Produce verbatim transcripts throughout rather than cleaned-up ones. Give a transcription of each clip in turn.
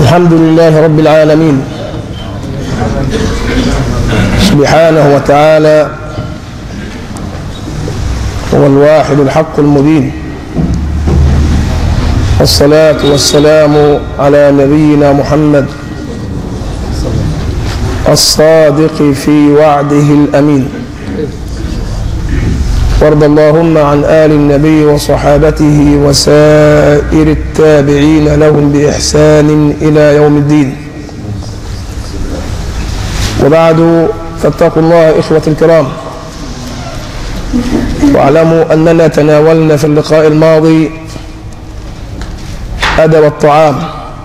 الحمد لله رب العالمين سبحانه وتعالى، هو الواحد الحق المبين، والصلاة والسلام على نبينا محمد الصادق في وعده الأمين. وارض اللهم عن آل النبي وصحابته وسائر التابعين لهم بإحسان إلى يوم الدين. وبعد، فاتقوا الله إخوة الكرام، واعلموا أننا تناولنا في اللقاء الماضي أدب الطعام،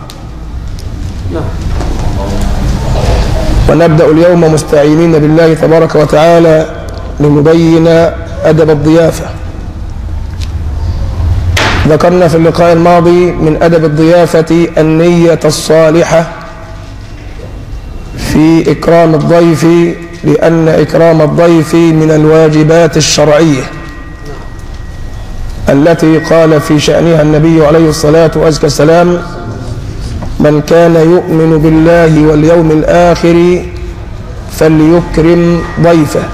ونبدأ اليوم مستعينين بالله تبارك وتعالى لنبين أدب الضيافة. ذكرنا في اللقاء الماضي من أدب الضيافة النية الصالحة في إكرام الضيف، لأن إكرام الضيف من الواجبات الشرعية التي قال في شأنها النبي عليه الصلاة والسلام: من كان يؤمن بالله واليوم الآخر فليكرم ضيفه.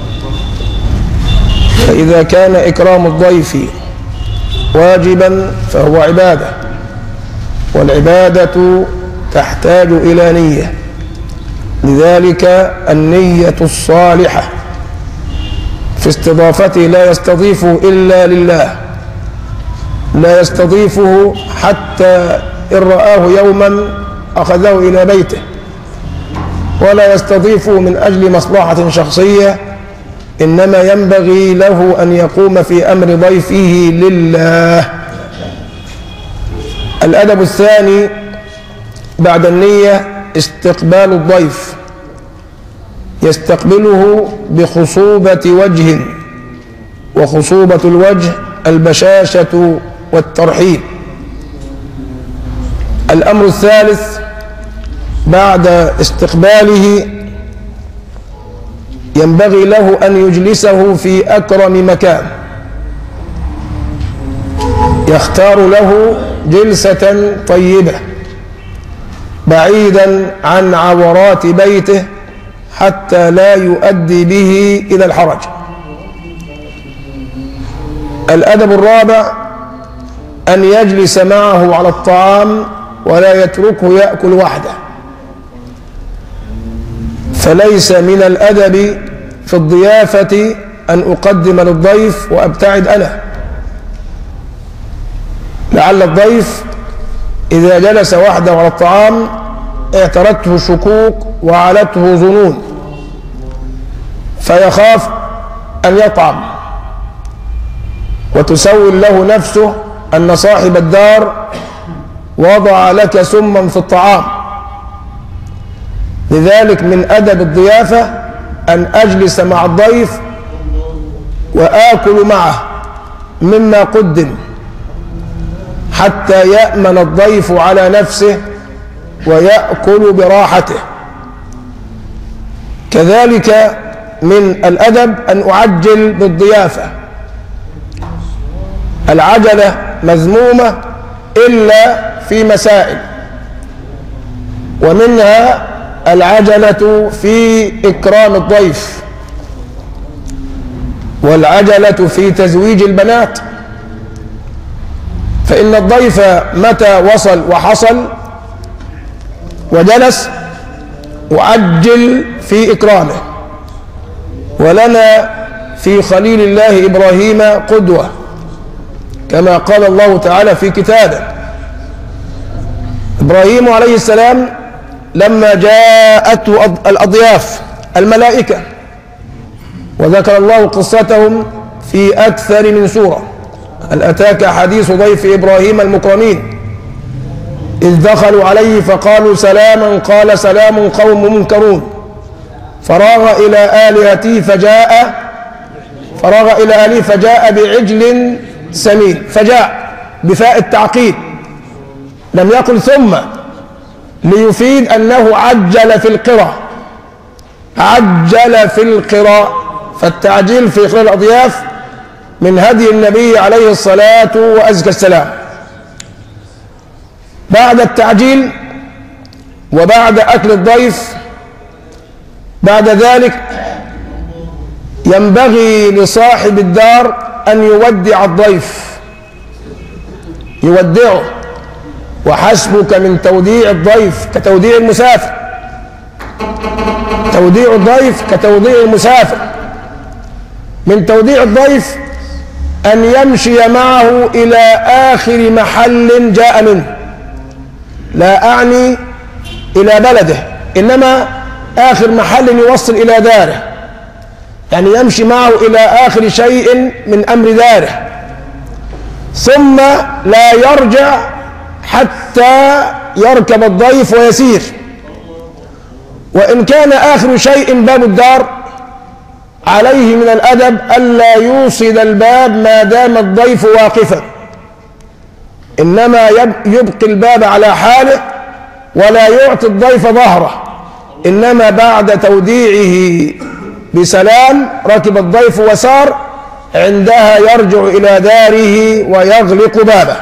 فإذا كان إكرام الضيف واجبا فهو عبادة، والعبادة تحتاج إلى نية، لذلك النية الصالحة في استضافته. لا يستضيفه إلا لله، لا يستضيفه حتى إن رآه يوما أخذه إلى بيته، ولا يستضيفه من أجل مصلحة شخصية، إنما ينبغي له أن يقوم في أمر ضيفه لله. الأدب الثاني بعد النية استقبال الضيف، يستقبله بخصوبة وجه، وخصوبة الوجه البشاشة والترحيب. الأمر الثالث بعد استقباله ينبغي له أن يجلسه في أكرم مكان، يختار له جلسة طيبة بعيدا عن عورات بيته حتى لا يؤدي به إلى الحرج. الأدب الرابع أن يجلس معه على الطعام ولا يتركه يأكل وحده، فليس من الأدب في الضيافة أن أقدم للضيف وأبتعد أنا، لعل الضيف إذا جلس وحده على الطعام اعترته شكوك وعلته ظنون، فيخاف أن يطعم، وتسول له نفسه أن صاحب الدار وضع لك سما في الطعام. لذلك من أدب الضيافة أن أجلس مع الضيف وآكل معه مما قدم حتى يأمن الضيف على نفسه ويأكل براحته. كذلك من الأدب أن أعجل بالضيافة. العجلة مذمومة إلا في مسائل، ومنها العجلة في إكرام الضيف، والعجلة في تزويج البنات. فإن الضيف متى وصل وحصل وجلس وعجل في إكرامه. ولنا في خليل الله إبراهيم قدوة، كما قال الله تعالى في كتابه: إبراهيم عليه السلام لما جاءته الأضياف الملائكة، وذكر الله قصتهم في أكثر من سورة: هل أتاك حديث ضيف إبراهيم المكرمين إذ دخلوا عليه فقالوا سلاما قال سلام قوم منكرون فراغ إلى آلهته فجاء فراغ إلى آله فجاء بعجل سمين. فجاء بفاء التعقيد، لم يقل ثم، ليفيد أنه عجل في القراء، عجل في القراء. فالتعجيل في إخراج الأضياف من هدي النبي عليه الصلاة والسلام. بعد التعجيل وبعد أكل الضيف بعد ذلك ينبغي لصاحب الدار أن يودع الضيف، يودعه، وحسبك من توديع الضيف كتوديع المسافر، توديع الضيف كتوديع المسافر. من توديع الضيف أن يمشي معه إلى آخر محل جاء منه، لا أعني إلى بلده، إنما آخر محل يوصل إلى داره، يعني يمشي معه إلى آخر شيء من أمر داره، ثم لا يرجع حتى يركب الضيف ويسير. وإن كان آخر شيء باب الدار عليه من الأدب ألا يوصل الباب ما دام الضيف واقفا، إنما يبقي الباب على حاله ولا يعطي الضيف ظهره، إنما بعد توديعه بسلام ركب الضيف وسار، عندها يرجع إلى داره ويغلق بابه.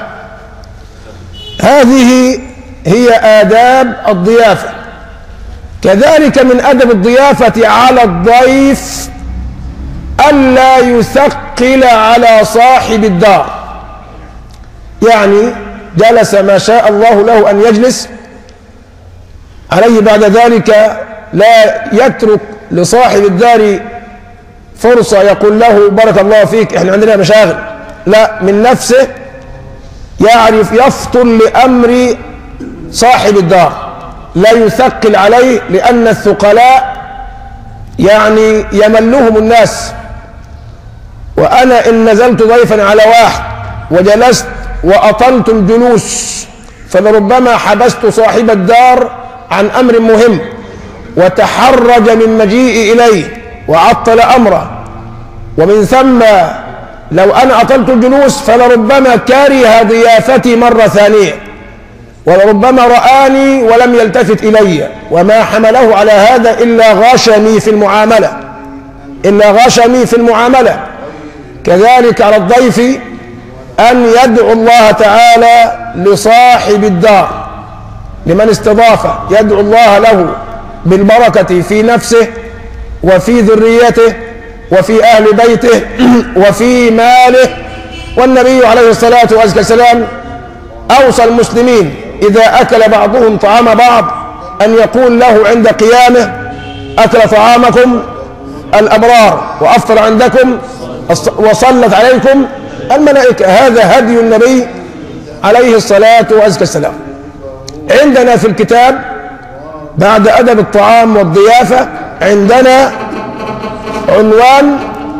هذه هي آداب الضيافة. كذلك من أدب الضيافة على الضيف ألا يثقل على صاحب الدار، يعني جلس ما شاء الله له أن يجلس، عليه بعد ذلك لا يترك لصاحب الدار فرصة يقول له بارك الله فيك احنا عندنا مشاغل، لا، من نفسه يعرف يفطن لأمر صاحب الدار، لا يثقل عليه، لأن الثقلاء يعني يملهم الناس. وأنا إن نزلت ضيفا على واحد وجلست وأطلت الجلوس فلربما حبست صاحب الدار عن أمر مهم وتحرج من مجيئي إليه وعطل أمره، ومن ثم لو أنا أطلت الجلوس فلربما كره ضيافتي مرة ثانية، ولربما رآني ولم يلتفت إلي، وما حمله على هذا إلا غشمي في المعاملة، إلا غشمي في المعاملة. كذلك على الضيف أن يدعو الله تعالى لصاحب الدار، لمن استضافه يدعو الله له بالبركة في نفسه وفي ذريته وفي أهل بيته وفي ماله. والنبي عليه الصلاة والسلام أوصى المسلمين إذا أكل بعضهم طعام بعض أن يقول له عند قيامه أكل طعامكم الأبرار وأفطر عندكم وصلت عليكم الملائكة. هذا هدي النبي عليه الصلاة والسلام. عندنا في الكتاب بعد أدب الطعام والضيافة عندنا عنوان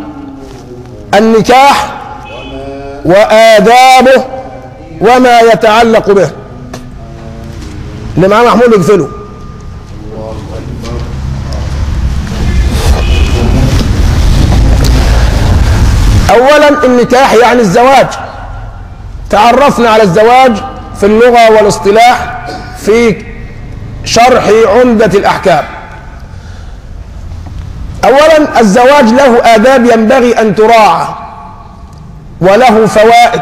النكاح وآدابه وما يتعلق به. اللي معاه محمود يقفله. أولا النكاح يعني الزواج. تعرفنا على الزواج في اللغة والاصطلاح في شرح عمدة الأحكام. أولا الزواج له آداب ينبغي أن تراعى وله فوائد،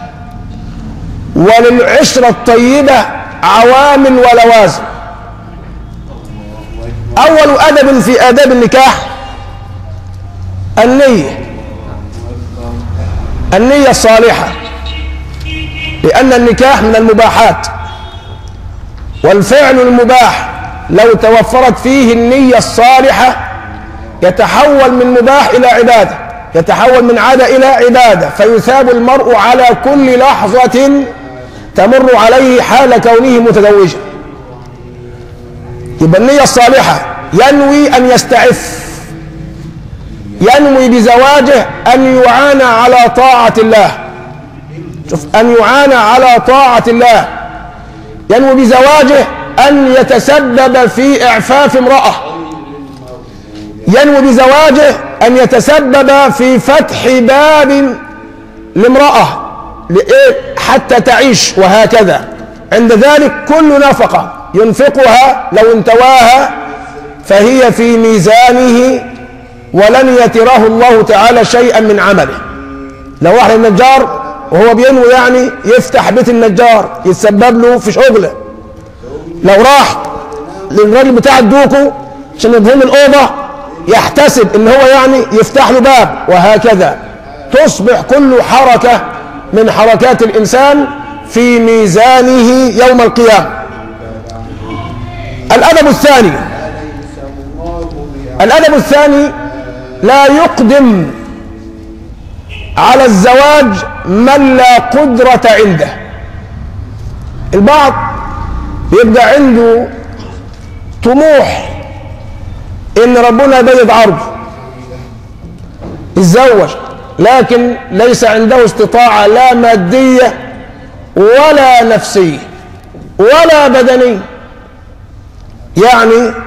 وللعشرة الطيبة عوامل ولوازم. أول أدب في آداب النكاح النية، النية الصالحة، لأن النكاح من المباحات، والفعل المباح لو توفرت فيه النية الصالحة يتحول من مباح إلى عبادة، يتحول من عادة إلى عبادة، فيثاب المرء على كل لحظة تمر عليه حال كونه متزوجا. يبقى النية الصالحة ينوي أن يستعف، ينوي بزواجه أن يعانى على طاعة الله. شوف، أن يعانى على طاعة الله. ينوي بزواجه أن يتسبب في إعفاف امرأة، ينوي بزواجه أن يتسبب في فتح باب لامرأة حتى تعيش، وهكذا. عند ذلك كل نفقة ينفقها لو انتواها فهي في ميزانه ولن يتره الله تعالى شيئا من عمله. لو واحد النجار وهو بينوي يعني يفتح بيت النجار يتسبب له في شغله، لو راح للراجل بتاع الدوكو عشان يدهن الأوضة يحتسب إن هو يعني يفتح له باب، وهكذا تصبح كل حركة من حركات الإنسان في ميزانه يوم القيامة. الأدب الثاني الأدب الثاني لا يقدم على الزواج من لا قدرة عنده. البعض يبقى عنده طموح إن ربنا يبيض عرضه يتزوج، لكن ليس عنده استطاعة لا مادية ولا نفسية ولا بدنية، يعني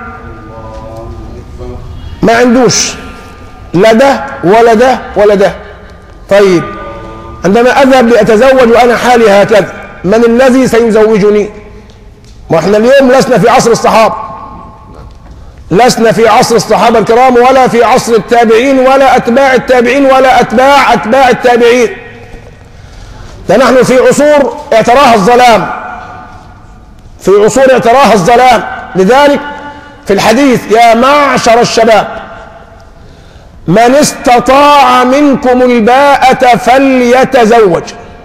ما عندوش لا ده ولا ده ولا ده. طيب عندما أذهب لأتزوج وأنا حالي هكذا، من الذي سيزوجني؟ وإحنا اليوم لسنا في عصر الصحابة، لسنا في عصر الصحابة الكرام ولا في عصر التابعين ولا أتباع التابعين ولا أتباع أتباع التابعين، فنحن في عصور اعتراها الظلام، في عصور اعتراها الظلام. لذلك في الحديث يا معشر الشباب من استطاع منكم الباءة فليتزوج.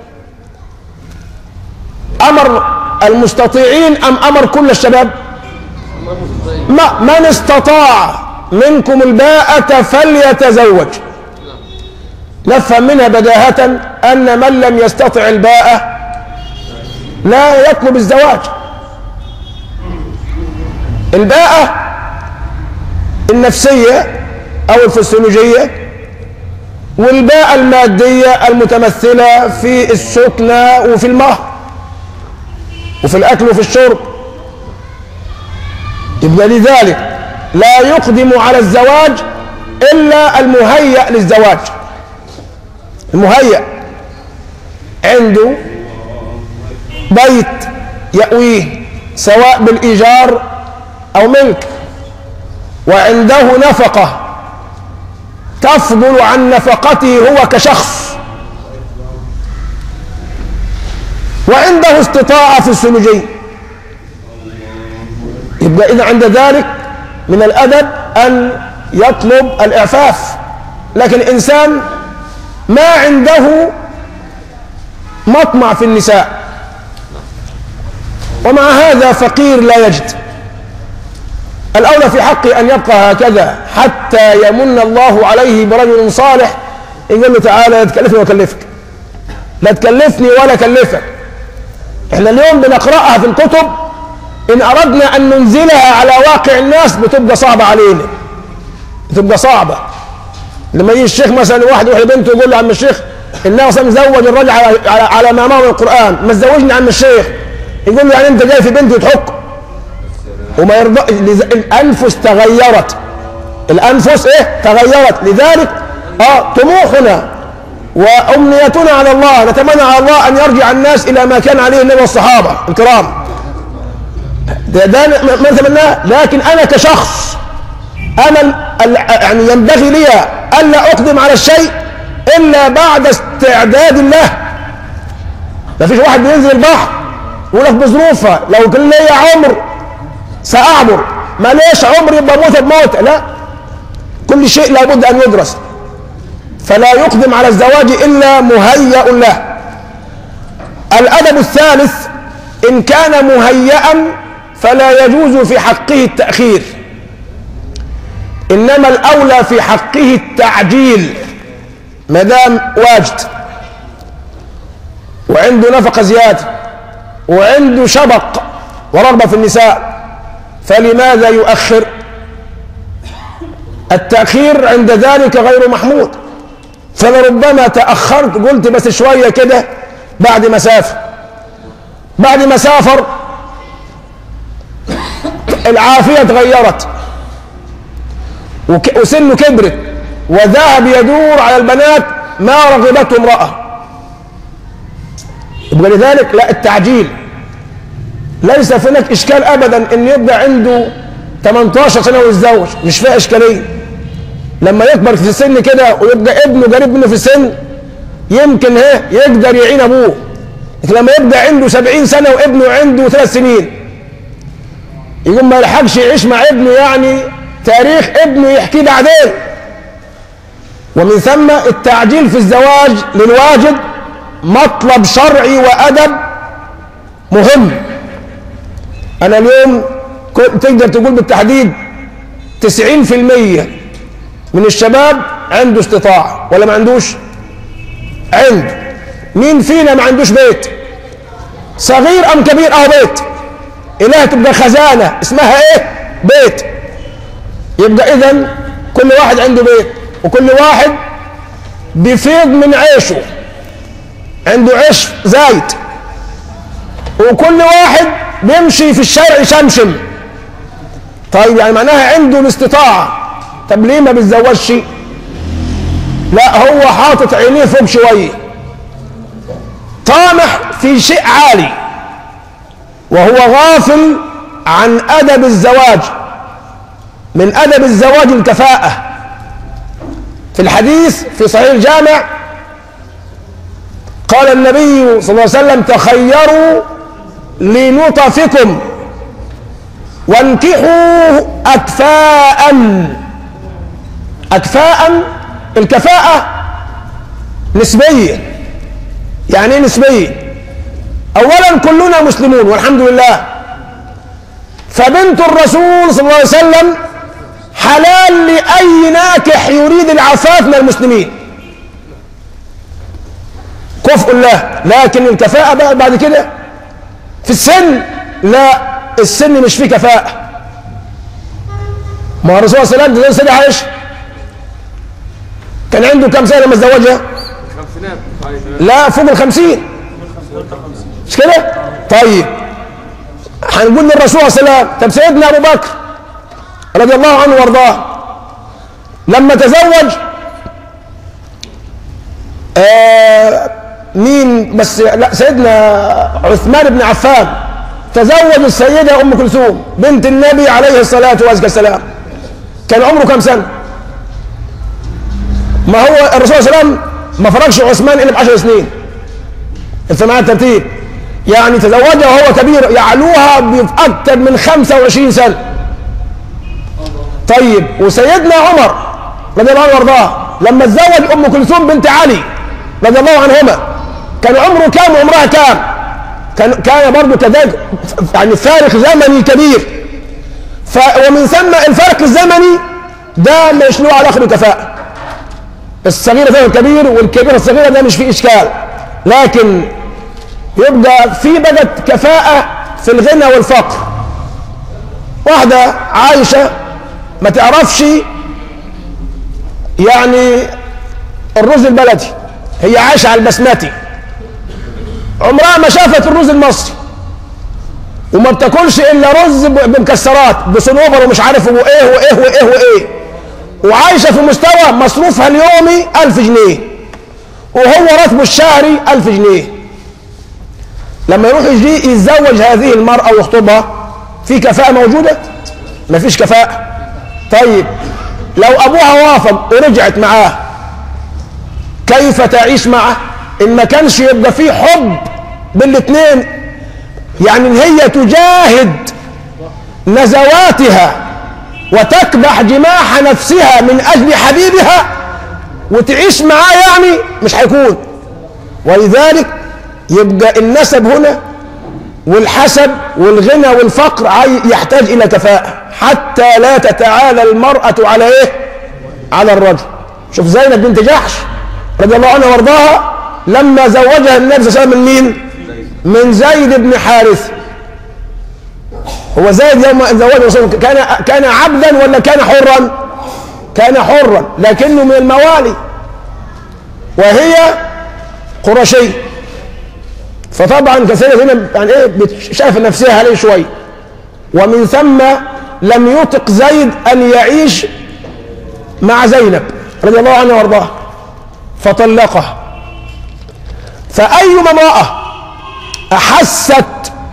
أمر المستطيعين أم أمر كل الشباب؟ ما من استطاع منكم الباءة فليتزوج. نفهم منها بداهة أن من لم يستطع الباءة لا يطلب الزواج. الباءة النفسية أو الفسيولوجية، والباءة المادية المتمثلة في السكنة وفي المهر وفي الأكل وفي الشرب. يبقى لذلك لا يقدم على الزواج إلا المهيأ للزواج، المهيأ عنده بيت يأويه سواء بالإيجار أو ملك، وعنده نفقة تفضل عن نفقته هو كشخص، وعنده استطاعة في السلوجية. يبقى إذا عند ذلك من الأدب أن يطلب الإعفاف. لكن الإنسان ما عنده مطمع في النساء، ومع هذا فقير لا يجد، الأولى في حقه أن يبقى هكذا حتى يمن الله عليه برجل صالح يقول له تعالى لا تكلفني وأكلفك، لا تكلفني ولا أكلفك. إحنا اليوم بنقرأها في الكتب، إن أردنا أن ننزلها على واقع الناس بتبقى صعبة علينا، بتبقى صعبة. لما يجي الشيخ مثلا واحد يروح لبنته يقول له عم الشيخ النبي صلى الله عليه وسلم زوج الرجل على, على, على ما معه من القرآن، ما تزوجني عم الشيخ. يقول له يعني أنت جاي في بنتي وتحك؟ وما يرضى. الأنفس تغيرت، الأنفس إيه تغيرت. لذلك آه طموحنا وأمنيتنا على الله، نتمنى على الله أن يرجع الناس إلى ما كان عليه النبي والصحابة الكرام، ده, ده ما نتمناه. لكن أنا كشخص أنا يعني ينبغي لي ألا أقدم على الشيء إلا بعد استعداد الله. ما فيش واحد بينزل البحر يقول لك بظروفها لو كان لي عمر سأعبر، ما ليش عمر يبقى موت بموت، لا، كل شيء لابد أن يدرس. فلا يقدم على الزواج إلا مهيأ له. الأدب الثالث إن كان مهيئا فلا يجوز في حقه التأخير، إنما الأولى في حقه التعجيل ما دام واجد وعنده نفقة زيادة وعنده شبق ورغبة في النساء، فلماذا يؤخر؟ التأخير عند ذلك غير محمود. فلربما تأخرت قلت بس شوية كده بعد ما سافر، بعد ما سافر العافية تغيرت وسنه كبرت وذهب يدور على البنات ما رغبته امرأة. يبقى لذلك لا، التعجيل ليس هناك إشكال أبدا إن يبقى عنده ثمانية عشر سنة ويتزوج، مش فيها إشكالية. لما يكبر في السن كده ويبقى ابنه قريب منه في السن يمكن هي يقدر يعين أبوه. لكن لما يبقى عنده سبعين سنة وابنه عنده ثلاث سنين يقوم ما يلحقش يعيش مع ابنه، يعني تاريخ ابنه يحكيه بعدين. ومن ثم التعجيل في الزواج للواجد مطلب شرعي وأدب مهم. أنا اليوم تقدر تقول بالتحديد تسعين في المية من الشباب عنده استطاعة ولا ما عندوش؟ عنده. مين فينا ما عندوش بيت؟ صغير أم كبير؟ أهو بيت. إله تبقى خزانة اسمها إيه؟ بيت. يبقى إذن كل واحد عنده بيت، وكل واحد بيفيض من عيشه، عنده عيش زايد، وكل واحد بيمشي في الشارع يشمشم. طيب يعني معناها عنده الاستطاعة، طب ليه ما بيتزوجش؟ لا، هو حاطط عينيه فوق شوية، طامح في شيء عالي، وهو غافل عن أدب الزواج. من أدب الزواج الكفاءة. في الحديث في صحيح الجامع قال النبي صلى الله عليه وسلم: تخيروا لنطفكم وانكحوا أكفاء. أكفاء، الكفاءة نسبية. يعني ايه نسبية؟ أولا كلنا مسلمون والحمد لله، فبنت الرسول صلى الله عليه وسلم حلال لأي ناكح يريد العفاف من المسلمين، كفء الله. لكن الكفاءة بقى بعد كده في السن، لا، السن مش فيه كفاءة. ما الرسول صلى الله عليه وسلم زي سيدة عائشة كان عنده كم سنة لما تزوجها؟ لا، فوق الخمسين، مش كده؟ طيب هنقول للرسول صلى الله عليه وسلم: طب سيدنا أبو بكر رضي الله عنه وارضاه لما تزوج آه مين بس؟ لا، سيدنا عثمان بن عفان تزوج السيدة أم كلثوم بنت النبي عليه الصلاة والسلام. كان عمره كم سنة؟ ما هو الرسول صلى الله عليه وسلم ما فرقش عثمان إلا بعشر سنين. انت معايا الترتيب؟ يعني تزوجها وهو كبير، يعلوها بأكثر من خمسة وعشرين سنة. طيب وسيدنا عمر رضي الله عنه وارضاه لما تزوج ام كلثوم بنت علي رضي الله عنهما كان عمره كام وعمرها كام؟ كان كان برضه كذلك، يعني فارق زمني كبير. ف ومن ثم الفرق الزمني ده مش له علاقه بالكفاءه. الصغيره فيها الكبير والكبيره الصغيره، ده مش فيه اشكال. لكن يبقى في بدت كفاءه في الغنى والفقر. واحده عايشه ما تعرفش يعني الرز البلدي، هي عايشه على البسمتي، عمرها ما شافت الرز المصري، وما بتاكلش الا رز بمكسرات بصنوبر ومش عارف وايه وايه وايه وايه، وعايشه في مستوى مصروفها اليومي ألف جنيه وهو راتبه الشهري ألف جنيه. لما يروح يجي يتزوج هذه المرأة ويخطبها، في كفاءة موجودة؟ مفيش كفاءة. طيب لو أبوها وافق ورجعت معاه كيف تعيش معه؟ إن ما كانش يبقى فيه حب بالاثنين، يعني إن هي تجاهد نزواتها وتكبح جماح نفسها من أجل حبيبها وتعيش معاه، يعني مش هيكون. ولذلك يبقى النسب هنا والحسب والغنى والفقر يحتاج إلى كفاءة حتى لا تتعالى المرأة على إيه؟ على الرجل. شوف زينب بنت جحش رضي الله عنها وارضاها لما زوجها النبي صلى الله عليه وسلم من مين؟ من زيد بن حارث. هو زيد يوم زوجه الرسول كان كان عبدا ولا كان حرا؟ كان حرا لكنه من الموالي، وهي قرشي، فطبعا كثيرا هنا يعني ايه شاف نفسها عليه شوي. ومن ثم لم يطق زيد ان يعيش مع زينب رضي الله عنها وارضاها فطلقها. فأيما امرأة أحست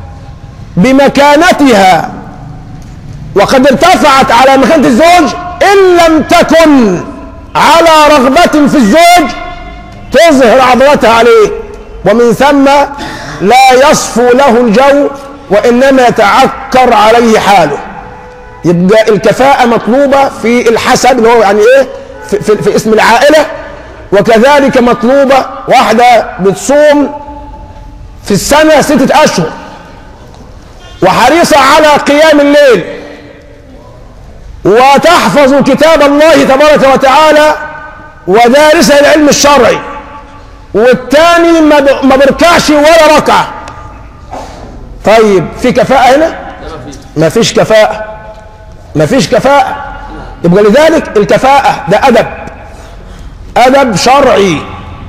بمكانتها وقد ارتفعت على مكانة الزوج إن لم تكن على رغبة في الزوج تظهر عضلتها عليه، ومن ثم لا يصفو له الجو وإنما يتعكر عليه حاله. يبقى الكفاءة مطلوبة في الحسب اللي هو يعني إيه في, في, في اسم العائلة، وكذلك مطلوبة واحدة بتصوم في السنة ستة أشهر وحريصة على قيام الليل وتحفظ كتاب الله تبارك وتعالى ودارسة العلم الشرعي، والتاني ما بركعش ولا ركعة. طيب في كفاءة هنا؟ ما فيش كفاءة، ما فيش كفاءة. يبقى لذلك الكفاءة ده أدب، أدب شرعي،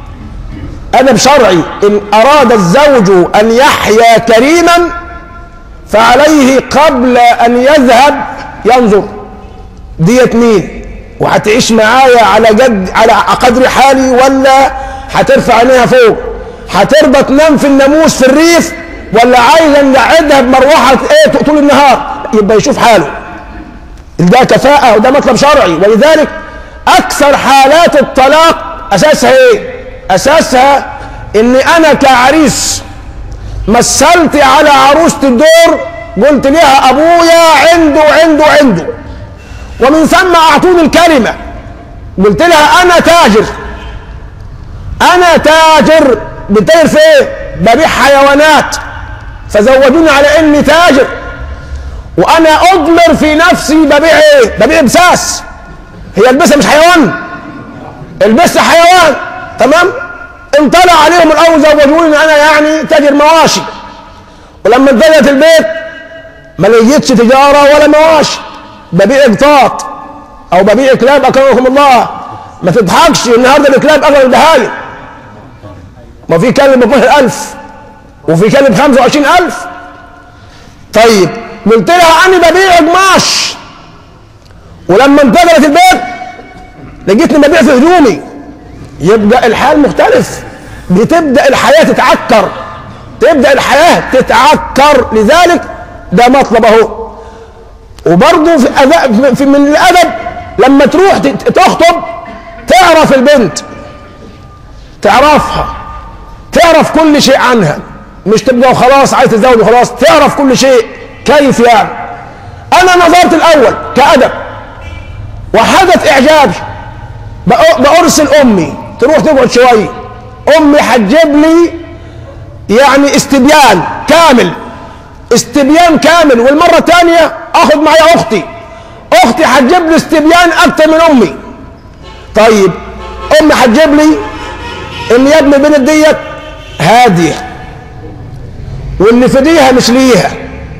أدب شرعي. إن أراد الزوج أن يحيا كريما فعليه قبل أن يذهب ينظر ديت مين، وهتعيش معايا على جد على قدر حالي ولا هترفع عينيها فوق، هتربى تنام في الناموس في الريف ولا عايزه نقعدها بمروحه ايه طول النهار. يبقى يشوف حاله. ده كفاءة وده مطلب شرعي. ولذلك أكثر حالات الطلاق أساسها إيه؟ أساسها إن أنا كعريس مثلت على عروسة الدور، قلت لها أبويا عنده عنده عنده، ومن ثم أعطوني الكلمة، قلت لها أنا تاجر، أنا تاجر. بتاجر في إيه؟ ببيع حيوانات، فزودوني على إني تاجر، وأنا أضمر في نفسي ببيع إيه؟ ببيع بساس. هي البسة مش حيوان، البسة حيوان، تمام؟ انطلع عليهم الأول زوجوني إن أنا يعني تاجر مواشي، ولما انتهت البيت ما لقيتش تجارة ولا مواشي، ببيع قطاط أو ببيع كلاب أكرمكم الله. ما تضحكش، النهارده الكلاب أغلى البهايم، ما في كلب ب اثناشر ألف وفي كلب خمسة وعشرين ألف. طيب قلت لها أنا ببيع قماش، ولما انتقلت البيت لقيتني ببيع في هدومي. يبقى الحال مختلف، بتبدأ الحياة تتعكر، تبدأ الحياة تتعكر. لذلك ده مطلب اهو. وبرضه في, في من الأدب لما تروح تخطب تعرف البنت، تعرفها، تعرف كل شيء عنها، مش تبقى وخلاص عايز تتزوج وخلاص، تعرف كل شيء. كيف يعني؟ أنا نظرت الأول كأدب وحدث إعجابي، بأرسل أمي تروح تقعد شوية، أمي هتجيب لي يعني استبيان كامل، استبيان كامل. والمرة الثانية أخذ معي أختي، أختي هتجيب لي استبيان أكتر من أمي. طيب أمي هتجيب لي إن يا ابني بنت ديت هادية، واللي في ديها مش ليها.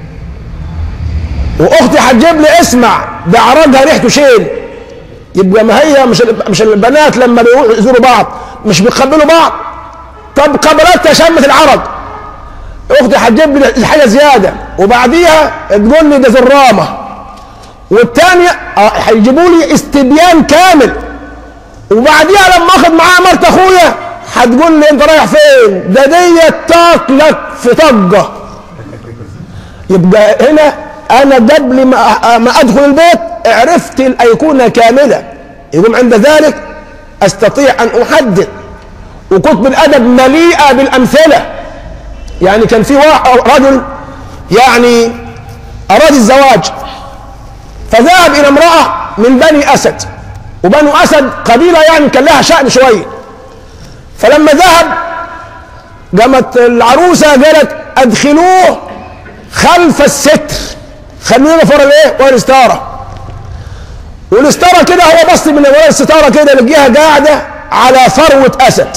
واختي هتجيب لي اسمع ده عرجها ريحته شين. يبقى ما هي مش مش البنات لما بيروحوا يزوروا بعض مش بيقبلوا بعض؟ طب قبلتها شمت العرج. اختي هتجيب لي حاجه زياده، وبعديها تقول لي ده زرامه، والثانيه هيجيبوا لي استبيان كامل، وبعديها لما اخذ معاها مرت اخويا هتقول لي انت رايح فين؟ ده ديت تاكلك في طقه. يبقى هنا أنا قبل ما ما أدخل البيت عرفت الأيقونة كاملة، يقوم عند ذلك أستطيع أن أحدد. وكتب الأدب مليئة بالأمثلة. يعني كان في رجل يعني أراد الزواج، فذهب إلى امرأة من بني أسد، وبنو أسد قبيلة يعني كان لها شأن شوية. فلما ذهب قامت العروسة قالت أدخلوه خلف الستر، خلونا فوق الايه؟ ورا الستاره. والستاره كده هو بص من ورا الستاره كده لقيها قاعده على فروه اسد،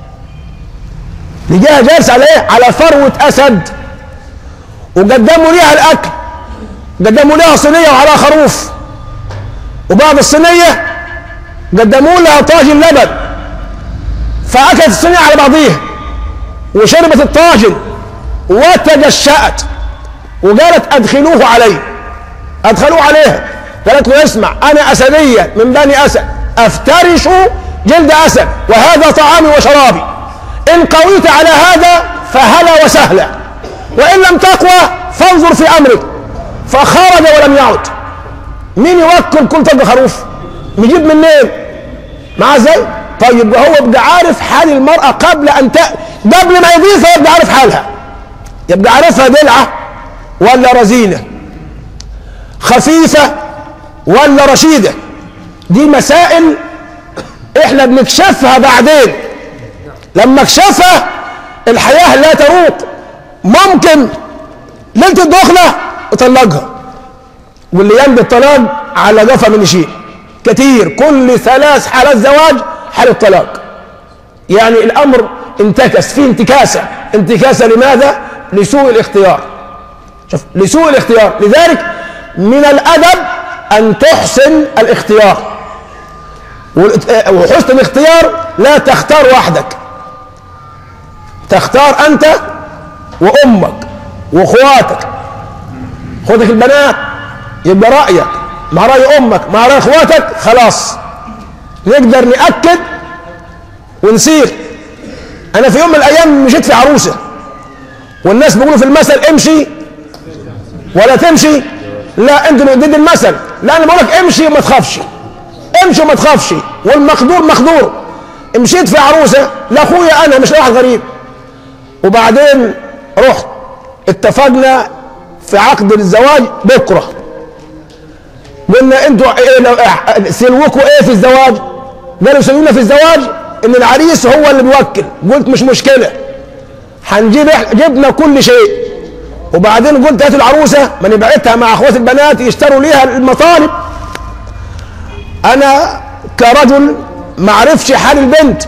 لقيها جالسه على ايه؟ على فروه اسد. وقدموا ليها الاكل، قدموا لها صينيه وعلى خروف، وبعد الصينيه قدموا لها طاجن لبن، فاكلت الصينيه على بعضيها وشربت الطاجن وتجشأت، وقالت أدخلوه علي، أدخلوه عليها. قالت له اسمع أنا أسدية من بني أسد، أفترش جلد أسد، وهذا طعامي وشرابي، إن قويت على هذا فهلا وسهلا، وإن لم تقوى فانظر في أمرك. فخرج ولم يعد. مين يوكل كل طق خروف؟ نجيب منين؟ مع ازاي؟ طيب هو يبقى عارف حال المرأة قبل أن ت... قبل ما يضيفها يبقى عارف حالها، يبقى عارفها دلعة ولا رزينة، خفيفة ولا رشيدة. دي مسائل احنا بنكشفها بعدين. لما اكشفها الحياة لا تروق، ممكن ليلة الدخلة اطلقها، واللي ينبي الطلاق على جفا من شيء كتير. كل ثلاث حالات زواج حالة طلاق. يعني الامر انتكس، فيه انتكاسة. انتكاسة لماذا؟ لسوء الاختيار. شوف، لسوء الاختيار. لذلك من الادب ان تحسن الاختيار، وحسن الاختيار لا تختار وحدك، تختار انت وامك واخواتك. اخواتك البنات يبقى رايك مع راي امك مع راي اخواتك، خلاص نقدر ناكد ونسير. انا في يوم من الايام مشيت في عروسه، والناس بيقولوا في المثل امشي ولا تمشي. لا، انت ضد المثل. لا، انا بقول لك امشي وما تخافش، امشي وما تخافش، والمقدور مقدور. مشيت في عروسه لاخويا انا، مش لواحد غريب. وبعدين رحت اتفقنا في عقد الزواج بكره. قلنا انتوا ايه سلوكوا ايه في الزواج؟ قالوا سلوكنا في الزواج ان العريس هو اللي بيوكل. قلت مش مشكله، هنجيب جبنا كل شيء. وبعدين قلت هاتوا العروسه ما نبعتها مع اخوات البنات يشتروا ليها المطالب. انا كرجل ما عرفش حال البنت،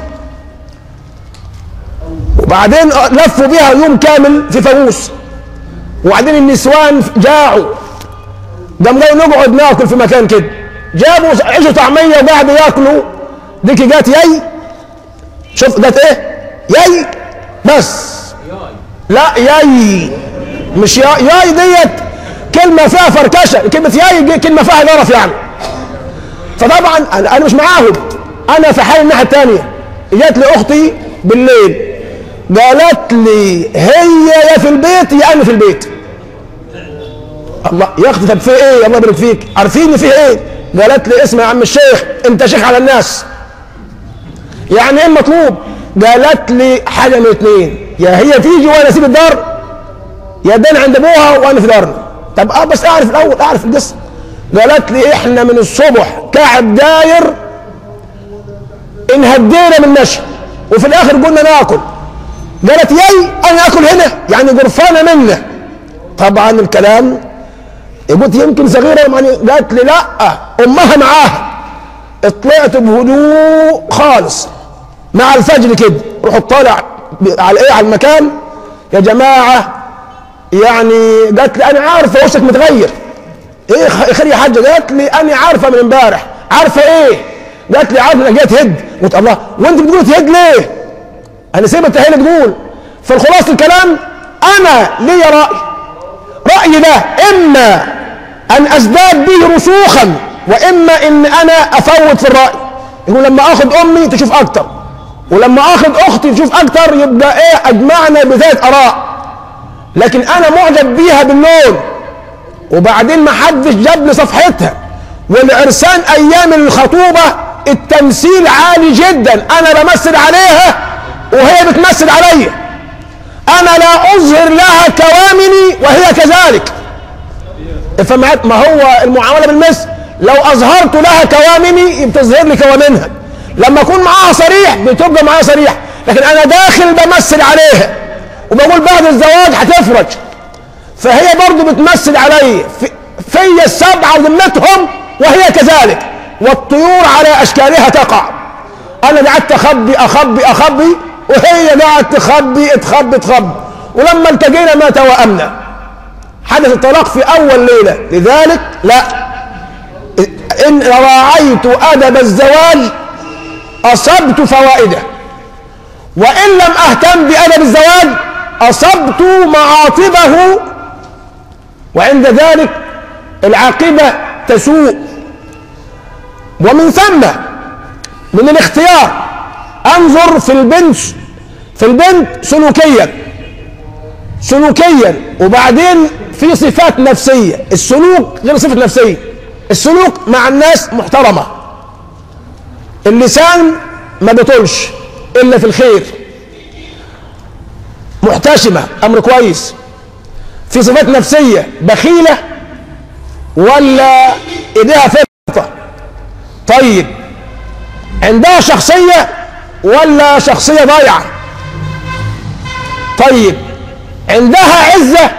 وبعدين لفوا بيها يوم كامل في فانوس. وبعدين النسوان جاعوا، قام جاي نقعد ناكل في مكان كده، جابوا عيشوا طعميه وقعدوا ياكلوا. ديكي جات ياي، شوف جات ايه؟ ياي بس. لا ياي مش ياي. ياي ديت كلمه فيها فركشه، كلمه ياي كلمه فيها جرف يعني. فطبعا انا مش معاهم، انا في حال الناحيه الثانيه. جات لي اختي بالليل قالت لي هي يا في البيت يا انا في البيت. الله يا اختي، طب في ايه؟ الله يبارك فيك، عارفين في ايه؟ قالت لي اسمع يا عم الشيخ، انت شيخ على الناس، يعني ايه المطلوب؟ قالت لي حاجه من اثنين، يا هي تيجي وانا اسيب الدار، يا دان عند ابوها وانا في دارنا. طب اه بس اعرف الاول، اعرف القصه. قالت لي احنا من الصبح كعب داير، انهدينا من نشا، وفي الاخر قلنا ناكل. قالت ياي انا اكل هنا، يعني قرفانه منا. طبعا الكلام قلت يمكن صغيره يعني. قالت لي لا امها معاها. طلعت بهدوء خالص مع الفجر كده، روح طالع على ايه على المكان يا جماعه. يعني قالت لي انا عارفه وشك متغير. ايه خير يا حاجه؟ قالت لي انا عارفه من امبارح. عارفه ايه؟ قالت لي عارفه انك جايه تهد. قلت الله، وانت بتقول تهد ليه؟ انا سيبت هي تقول. فالخلاصه الكلام انا لي راي، رايي ده اما ان ازداد به رسوخا، واما ان انا افوت في الراي. يقول لما اخذ امي تشوف اكتر، ولما اخذ اختي تشوف اكتر، يبقى ايه؟ اجمعنا بذات اراء. لكن انا معجب بيها باللون، وبعدين ما حدش جاب لي صفحتها، والعرسان ايام الخطوبه التمثيل عالي جدا. انا بمثل عليها وهي بتمثل عليا. انا لا اظهر لها كوامني وهي كذلك. فما ما هو المعامله بالمثل، لو اظهرت لها كوامني بتظهر لي كوامنها. لما اكون معاها صريح بتبقى معاها صريح، لكن انا داخل بمثل عليها وبقول بعد الزواج هتفرج، فهي برضو بتمثل علي. في في السبعه ذمتهم وهي كذلك، والطيور على اشكالها تقع. انا قعدت اخبي اخبي اخبي، وهي قعدت تخبي تخبي تخبي، ولما التقينا ما توأمنا. حدث الطلاق في اول ليله. لذلك لا، ان راعيت ادب الزواج اصبت فوائده، وان لم اهتم بادب الزواج اصبت معاطبه، وعند ذلك العاقبه تسوء. ومن ثم من الاختيار انظر في البنت في البنت سلوكيا سلوكيا وبعدين في صفات نفسيه. السلوك غير صفه نفسيه. السلوك مع الناس محترمه، اللسان ما بيطولش الا في الخير، محتشمه، امر كويس. في صفات نفسية بخيلة ولا ايديها فرطة؟ طيب عندها شخصية ولا شخصية ضايعة؟ طيب عندها عزة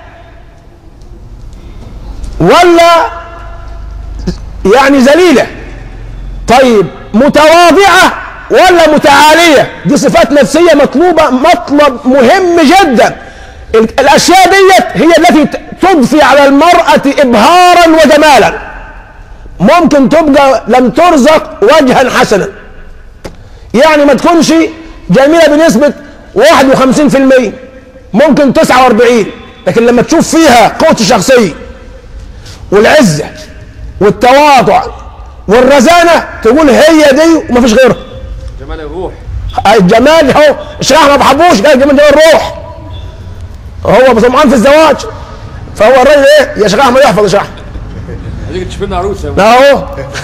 ولا يعني ذليلة؟ طيب متواضعة ولا متعالية؟ دي صفات نفسية مطلوبة، مطلب مهم جدا. الأشياء ديت هي التي تضفي على المرأة إبهارا وجمالا. ممكن تبقى لم ترزق وجها حسنا، يعني ما تكونش جميلة بنسبة واحد وخمسين في المية، ممكن تسعة واربعين، لكن لما تشوف فيها قوة الشخصية والعزة والتواضع والرزانة تقول هي دي ومفيش غيرها. جمال الروح. الجمال هو الشيخ ما بحبوش، قال الجمال ده الروح. هو طمعان في الزواج، فهو الراجل ايه يا شيخ احمد يحفظ يا شيخ احمد. هتيجي تشوف لنا عروسه اهو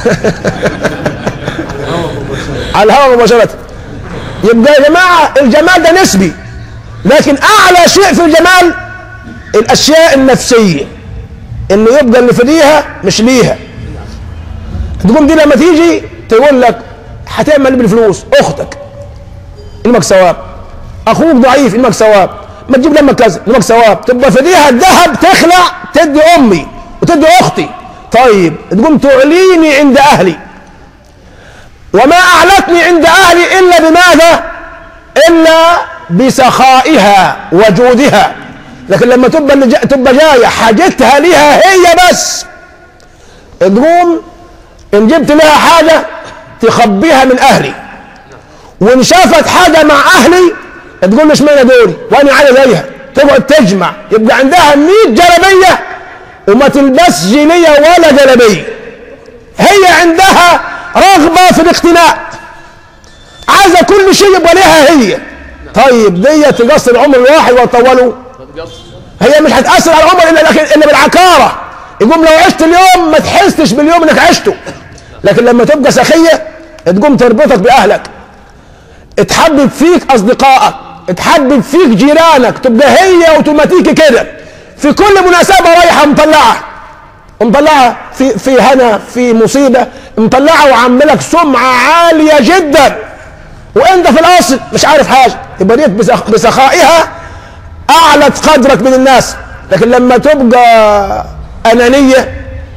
على الهواء مباشرة. يبقى يا جماعة الجمال ده نسبي، لكن أعلى شيء في الجمال الأشياء النفسية، إنه يبقى اللي في ليها مش ليها. تقوم دي لما تيجي تقول لك هتعمل بالفلوس، أختك إنك ثواب، أخوك ضعيف إنك ثواب، ما تجيب لما كذا إنك ثواب، تبقى في ليها الذهب تخلع تدي أمي وتدي أختي. طيب تقوم تعليني عند أهلي، وما أعلتني عند أهلي إلا بماذا؟ إلا بسخائها وجودها. لكن لما تبقى جا... تبقى جاية حاجتها لها هي بس، تقوم إن جبت لها حاجة تخبيها من أهلي، وإن شافت حاجة مع أهلي تقول لي اشمعنى دول وأنا عايز زيها، تقعد تجمع، يبقى عندها مية جلبية وما تلبس جلية ولا جلبية. هي عندها رغبة في الاقتناء، عايزة كل شيء يبقى لها هي. طيب دي تقصر العمر الواحد وتطوله؟ هي مش هتأثر على العمر إلا إلا بالعكارة. يقوم لو عشت اليوم ما تحسش باليوم إنك عشته، لكن لما تبقى سخية تقوم تربطك بأهلك، تحبب فيك أصدقائك، تحبب فيك جيرانك، تبقى هي اوتوماتيكي كده في كل مناسبة رايحة مطلعة مطلعة في في هنا في مصيبة مطلعة وعاملك سمعة عالية جدا، وانت في الاصل مش عارف حاجة. يبقى ديت بسخائها اعلت قدرك من الناس. لكن لما تبقى انانية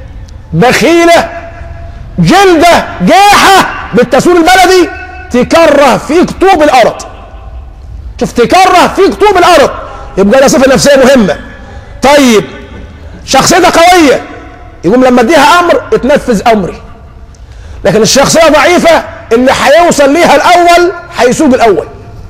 بخيلة جلدة جاحة بالتسوير البلدي تكره فيك طوب الارض. شوف، تكره فيك طوب الارض، يبقى ده صفة نفسية مهمة. طيب شخصيتها قوية، يقوم لما اديها امر تنفذ امري. لكن الشخصية ضعيفة اللي هيوصل ليها الاول هيسوق الاول.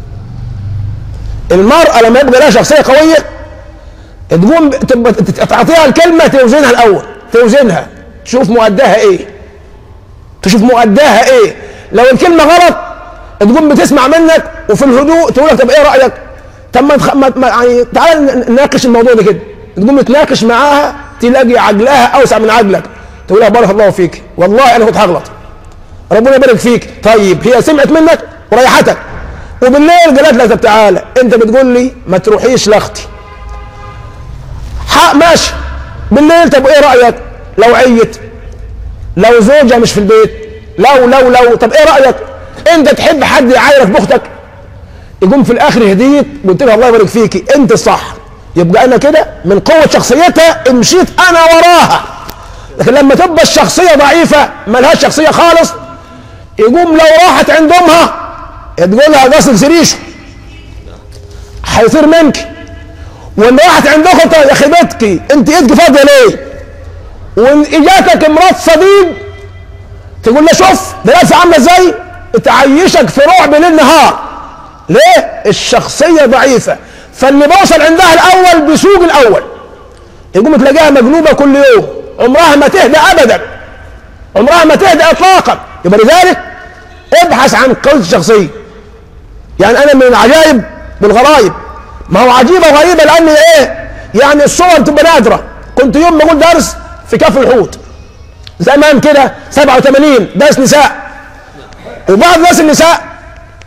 المرأة لما يبقى لها شخصية قوية تقوم تعطيها الكلمة توزنها الاول، توزنها تشوف مؤداها ايه، تشوف مؤداها ايه. لو الكلمة غلط تقوم بتسمع منك وفي الهدوء تقول لك طب ايه رأيك؟ طب ما تخ... ما... يعني تعال نناقش الموضوع ده كده. تقوم تناقش معاها تلاقي عجلها اوسع من عجلك، تقول لها بارك الله فيك، والله انا كنت هغلط، ربنا يبارك فيك. طيب هي سمعت منك وريحتك، وبالليل قالت لك طب تعالى انت بتقول لي ما تروحيش لاختي، حق ماشي. بالليل طب ايه رايك لو عيت، لو زوجها مش في البيت، لو لو لو طب ايه رايك انت تحب حد يعايرك باختك؟ يقوم في الاخر هديت قلت لها الله يبارك فيكي انت الصح. يبقى انا كده من قوه شخصيتها مشيت انا وراها. لكن لما تبقى الشخصيه ضعيفه ملهاش شخصيه خالص، يقوم لو راحت عند امها تقول لها غسل سريشه هيصير منك، وان راحت عند اختها يا خيبتكي انت ايدك فاضيه ليه، وان اجاتك مرات صديق تقول لها شوف ده لابسه عامله ازاي، تعيشك في رعب ليل نهار. ليه؟ الشخصيه ضعيفه. فاللي بوصل عندها الاول بيسوق الاول، يقوم تلاقيها مقلوبه كل يوم، عمرها ما تهدى ابدا، عمرها ما تهدى اطلاقا. يبقى لذلك ابحث عن قوة الشخصية. يعني انا من العجائب بالغرايب، ما هو عجيبة وغريبة لان ايه يعني الصور تبقى نادرة. كنت يوم بقول درس في كفر الحوت زمان كده سبعة وثمانين درس نساء، وبعض ناس النساء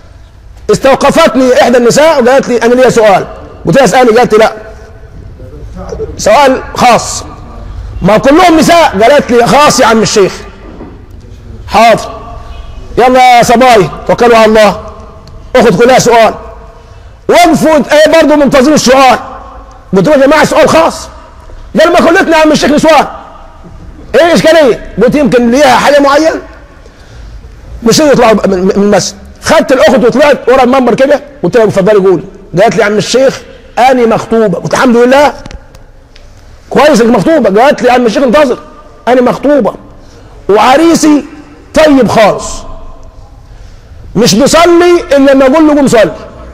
استوقفتني احدى النساء وقالت لي انا ليا سؤال، قلت لها اسالني، قالت لي لا. سؤال خاص. ما كلهم نساء. قالت لي خاص يا عم الشيخ. حاضر، يلا يا صباي توكلوا على الله، اخد كلها سؤال. وقفوا ايه برضه منتظرين السؤال. قلت لهم يا جماعه سؤال خاص. قال ما كلتنا يا عم الشيخ نسوان. ايه الاشكاليه؟ قلت يمكن ليها حاجه معينه. مش يطلعوا من المسجد. خدت الاخت وطلعت ورا المنبر كده، قلت لها اتفضلي قولي. قالت لي يا عم الشيخ اني مخطوبه. قلت الحمد لله كويس انك مخطوبه. قالت لي يا عم الشيخ انتظر، انا مخطوبه وعريسي طيب خالص، مش بيصلي الا لما اقول له قوم صلي.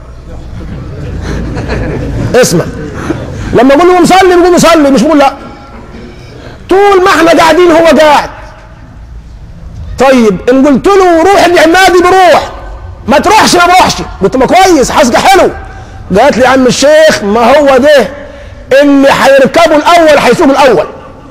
اسمع، لما اقول له قوم صلي بيقوم يصلي، مش بقول لا. طول ما احنا قاعدين هو قاعد. طيب ان قلت له روح العمادي بروح، ما تروحش ما بروحش. قلت ما كويس حاسقه حلو. قالت لي يا عم الشيخ ما هو ده اللي هيركبه الاول هيسوق الاول.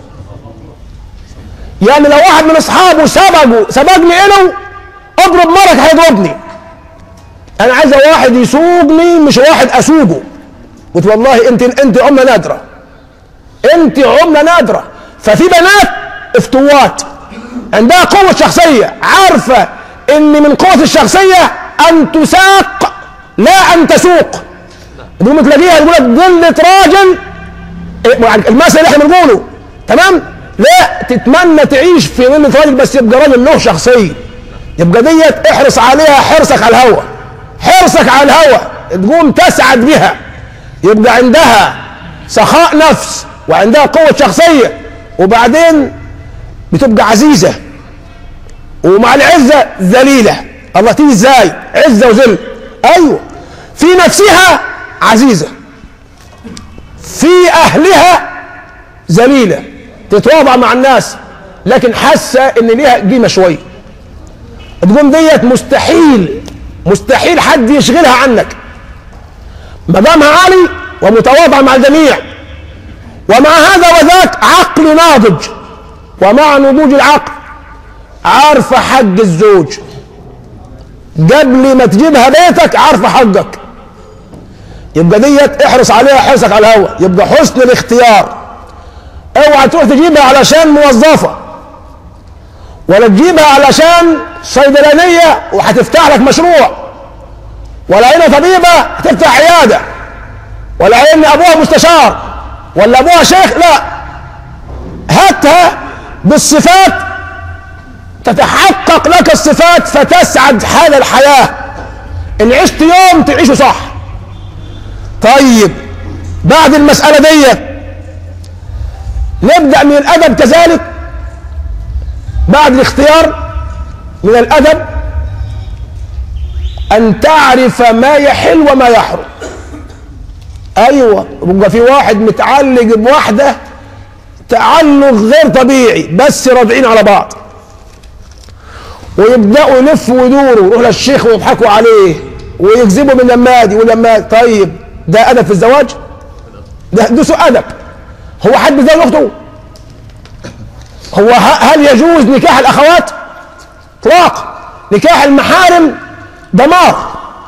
يعني لو واحد من اصحابه سبقه سبقني له اضرب مرك هيضربني. انا عايز واحد يسوقني مش واحد اسوقه. قلت والله انت انت عمله نادره، انت عمله نادره. ففي بنات افتوات عندها قوه شخصيه، عارفه ان من قوه الشخصيه ان تساق لا ان تسوق. تقوم تلاقيها يقول لك ضلة راجل، المثل اللي احنا بنقوله تمام؟ لا، تتمنى تعيش في ضلة راجل بس يبقى راجل له شخصيه. يبقى ديت احرص عليها حرصك على الهوى، حرصك على الهوى تقوم تسعد بها. يبقى عندها سخاء نفس وعندها قوة شخصية، وبعدين بتبقى عزيزة، ومع العزة ذليلة. الله تيجي ازاي؟ عزة وذل. ايوه، في نفسها عزيزة، في اهلها ذليلة، تتواضع مع الناس لكن حاسة ان ليها قيمة شوية. تقوم ديت مستحيل مستحيل حد يشغلها عنك. مقامها عالي ومتواضعة مع الجميع، ومع هذا وذاك عقل ناضج. ومع نضوج العقل عارفة حق الزوج، قبل ما تجيبها بيتك عارفة حقك. يبقى ديت احرص عليها حرصك على الهوى. يبقى حسن الاختيار. اوعى تروح تجيبها علشان موظفة، ولا تجيبها علشان صيدلانية وهتفتح لك مشروع، ولا هنا طبيبة هتفتح عيادة، ولا ان ابوها مستشار، ولا ابوها شيخ. لا، هاتها بالصفات تتحقق لك الصفات فتسعد حال الحياة. ان عشت يوم تعيشه صح. طيب بعد المسألة دي نبدأ من الأدب كذلك. بعد الاختيار من الأدب أن تعرف ما يحل وما يحرم. أيوة، يبقى في واحد متعلق بواحدة تعلق غير طبيعي بس راضعين على بعض، ويبدأوا يلفوا ويدوروا ويروحوا للشيخ ويضحكوا عليه ويكذبوا من لمادي ولمادي. طيب ده أدب في الزواج؟ ده ده سوء أدب. هو حد بيزوج أخته؟ هو هل يجوز نكاح الأخوات؟ إطلاق. نكاح المحارم دمار.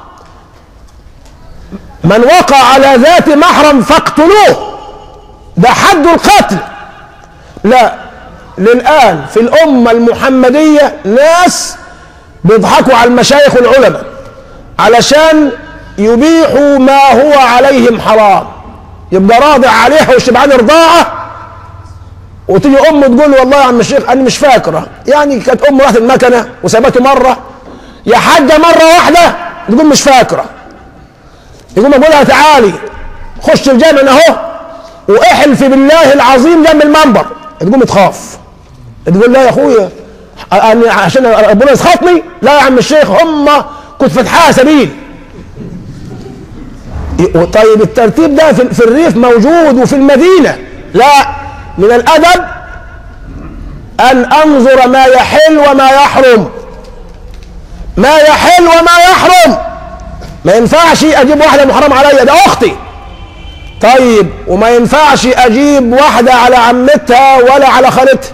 من وقع على ذات محرم فاقتلوه، ده حد القتل. لا، للآن في الأمة المحمدية ناس بيضحكوا على المشايخ والعلماء علشان يبيحوا ما هو عليهم حرام. يبقى راضع عليها وشبعان رضاعة، وتيجي أم تقول له والله يا عم الشيخ أنا مش فاكرة، يعني كانت أم راحت المكنة وسابته مرة يا حاجة مرة واحدة، تقول مش فاكرة. يقوم أقول لها تعالي خش الجامع أهو واحلفي بالله العظيم جنب المنبر. تقوم تخاف، تقول لا يا أخويا أنا عشان ربنا يسخطني. لا يا عم الشيخ هم كنت فتحها سبيل. طيب الترتيب ده في الريف موجود وفي المدينة. لا، من الأدب أن أنظر ما يحل وما يحرم. ما يحل وما يحرم. ما ينفعش أجيب واحدة محرم عليا، ده أختي. طيب وما ينفعش أجيب واحدة على عمتها ولا على خالتها.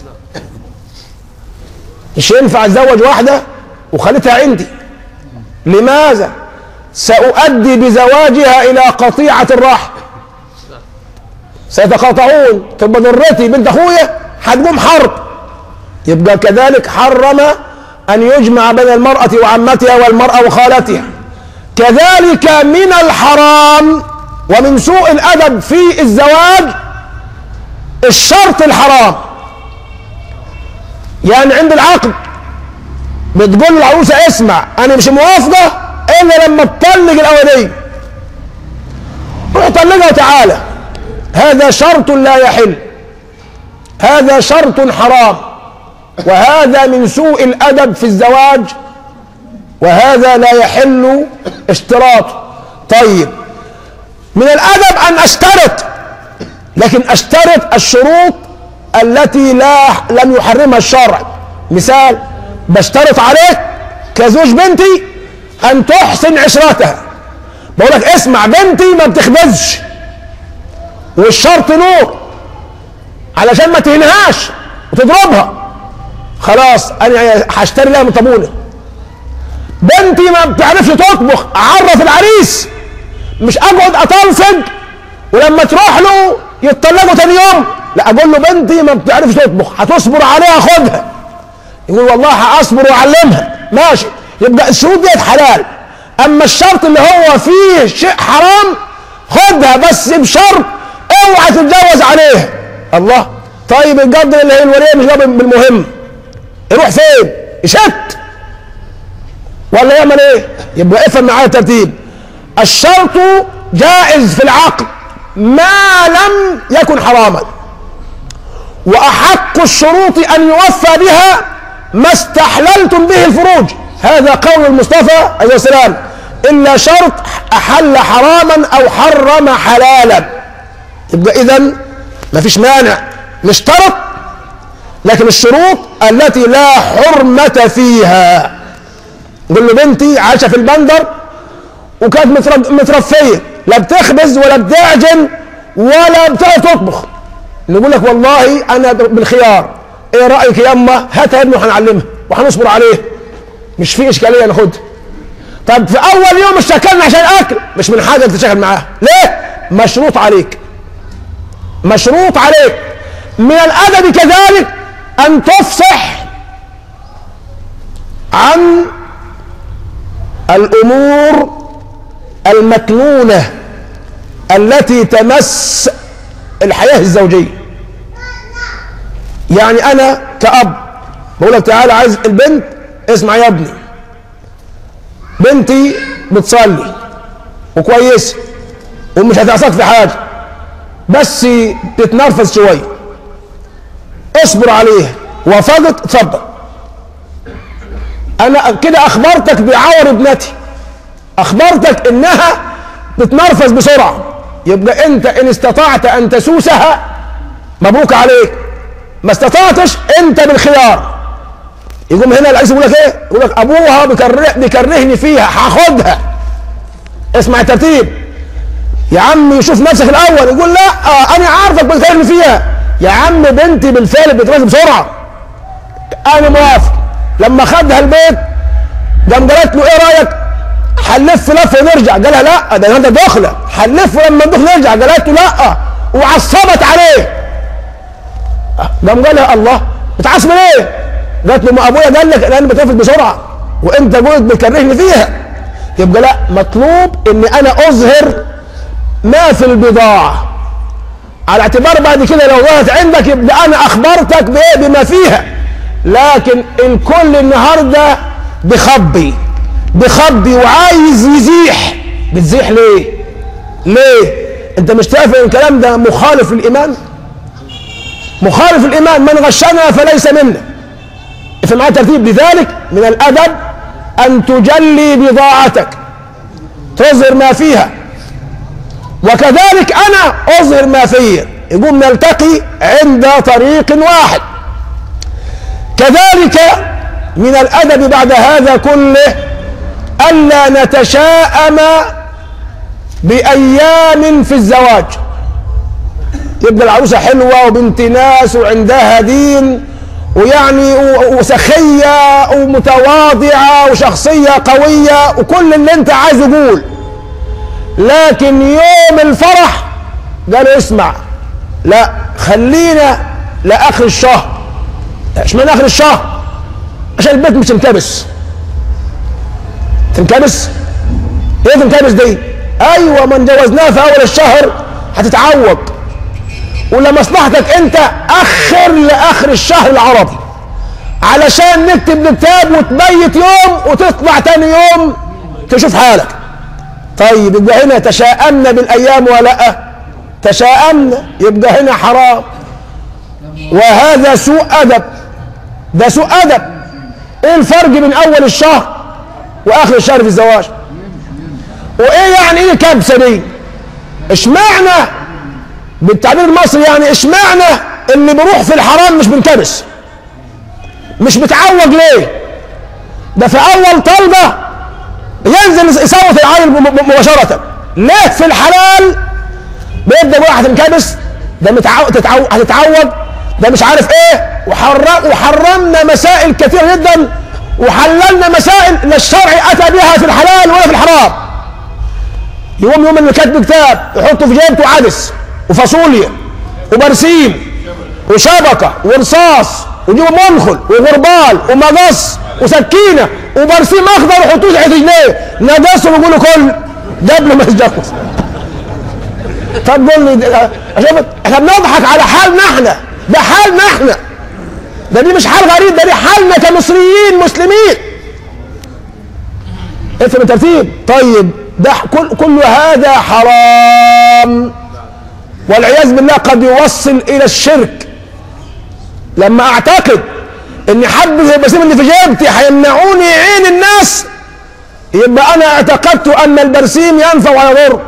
مش ينفع أتزوج واحدة وخالتها عندي. لماذا؟ سأؤدي بزواجها إلى قطيعة الرحم. سيتقاطعون، تبقى ضرتي بنت اخويا هتقوم حرب. يبقى كذلك حرم ان يجمع بين المرأة وعمتها والمرأة وخالتها. كذلك من الحرام ومن سوء الادب في الزواج الشرط الحرام. يعني عند العقد بتقول العروسة اسمع انا مش موافقة الا لما تطلق الاولانية، روح طلقها وتعالى. هذا شرط لا يحل، هذا شرط حرام، وهذا من سوء الادب في الزواج، وهذا لا يحل اشتراطه. طيب من الادب ان اشترط، لكن اشترط الشروط التي لا لم يحرمها الشرع. مثال، بشترط عليك كزوج بنتي ان تحسن عشرتها. بقول لك اسمع بنتي ما بتخبزش، والشرط نور علشان ما تهنهاش وتضربها، خلاص انا هشتري لها من طابونه. بنتي ما بتعرفش تطبخ، اعرف العريس، مش اقعد اطلفق ولما تروح له يتطلقوا تاني يوم، لا اقول له بنتي ما بتعرفش تطبخ، هتصبر عليها خدها. يقول والله هاصبر واعلمها، ماشي. يبقى الشروط ديت حلال. اما الشرط اللي هو فيه شيء حرام خدها، بس بشرط اوعى تتجوز عليها. الله، طيب القدر اللي هي الوليه مش جاب بالمهم، يروح فين؟ يشت ولا يعمل ايه؟ يبقى افهم معايا الترتيب. الشرط جائز في العقد ما لم يكن حراما، واحق الشروط ان يوفى بها ما استحللتم به الفروج. هذا قول المصطفى عليه السلام: الا شرط احل حراما او حرم حلالا. يبقى اذا ما فيش مانع نشترط، لكن الشروط التي لا حرمة فيها. نقول له بنتي عايشة في البندر وكانت مترفية، لا بتخبز ولا بتعجن ولا بتعرف تطبخ، نقول لك والله انا بالخيار، ايه رايك يا اما هاتها يا ابني وهنعلمها وهنصبر عليه، مش في اشكاليه ناخدها. طب في اول يوم اشتكلنا عشان اكل، مش من حاجه تشتغل معاها، ليه؟ مشروط عليك، مشروط عليك. من الادب كذلك ان تفصح عن الامور المكنونه التي تمس الحياه الزوجيه. يعني انا كأب بقول لك تعالى عايز البنت، اسمع يا ابني، بنتي بتصلي وكويسه ومش هتعصاك في حاجه، بس تتنرفز شويه، اصبر عليها، وافقت اتفضل. انا كده اخبرتك بعور ابنتي، اخبرتك انها بتنرفز بسرعه، يبقى انت ان استطعت ان تسوسها مبروك عليك، ما استطعتش انت بالخيار. يقوم هنا العريس يقول لك ايه؟ يقول لك ابوها بيكره بيكرهني فيها، هاخدها. اسمع الترتيب يا عم، شوف نفسك الاول. يقول لا آه انا عارفك بتكرهني فيها يا عم، بنتي بالفعل بتنرفز بسرعه، انا موافق. لما خدها البيت قام قالت له ايه رايك؟ هنلف لف ونرجع. قالها لا ده انت داخله، هنلف ولما ندخل نرجع. قالت له لا، وعصبت عليه. قام قال لها الله بتعصب ليه؟ قالت له ما ابويا قال لك انا بتنرفز بسرعه وانت قلت بتكرهني فيها. يبقى لا، مطلوب ان انا اظهر ما في البضاعه، على اعتبار بعد كده لو ظهرت عندك يبقى انا اخبرتك بايه؟ بما فيها. لكن الكل النهارده بخبي بخبي وعايز يزيح. بتزيح ليه؟ ليه؟ انت مش شايف ان الكلام ده مخالف للايمان؟ مخالف الايمان، من غشنا فليس منا. في معاه ترتيب. لذلك من الادب ان تجلي بضاعتك، تظهر ما فيها، وكذلك انا اظهر ما فيا، يقوم نلتقي عند طريق واحد. كذلك من الادب بعد هذا كله الا نتشاءم بايام في الزواج. يبقى العروسه حلوه وبنت ناس وعندها دين ويعني وسخيه ومتواضعه وشخصيه قويه وكل اللي انت عايزه قول، لكن يوم الفرح قالوا اسمع لا خلينا لاخر الشهر. اشمعنى اخر الشهر؟ عشان البيت مش تنكبس. تنكبس؟ ايه تنكبس دي؟ ايوه، من جوزناها في اول الشهر هتتعوج، ولمصلحتك انت اخر لاخر الشهر العربي علشان نكتب الكتاب وتبيت يوم وتطلع تاني يوم تشوف حالك. طيب يبقى هنا تشاءمنا بالايام ولا لا؟ تشاءمنا، يبقى هنا حرام، وهذا سوء ادب. ده سوء ادب. ايه الفرق بين اول الشهر واخر الشهر في الزواج؟ وايه يعني ايه كبسه دي؟ اشمعنى بالتعبير المصري يعني اشمعنى اللي بيروح في الحرام مش بنكبس؟ مش بتعوج ليه؟ ده في اول طلبه ينزل يصوت العيل مباشره. ليه في الحلال بيبدا واحد تنكبس؟ ده متعو... تتعو... هتتعوج، ده مش عارف ايه، وحرم... وحرمنا مسائل كثيره جدا وحللنا مسائل لا الشرع اتى بها في الحلال ولا في الحرام. يوم يوم اللي كاتب كتاب يحطه في جيبته عدس وفاصوليا وبرسيم وشبكه ورصاص ويجيبوا منخل وغربال ومقص وسكينه وبرسيم اخضر ويحطوه تحت رجليه، نقصهم ويقولوا كل جاب له ما يتجوز. طب قول لي اشوف احنا بنضحك على حالنا احنا، ده حالنا احنا، ده دي مش حال غريب، ده دي حالنا كمصريين مسلمين. افهم الترتيب. طيب ده كل كل هذا حرام والعياذ بالله، قد يوصل الى الشرك. لما اعتقد ان حبة البرسيم اللي في جيبتي هيمنعوني عين الناس، يبقى انا اعتقدت ان البرسيم ينفع ويضر.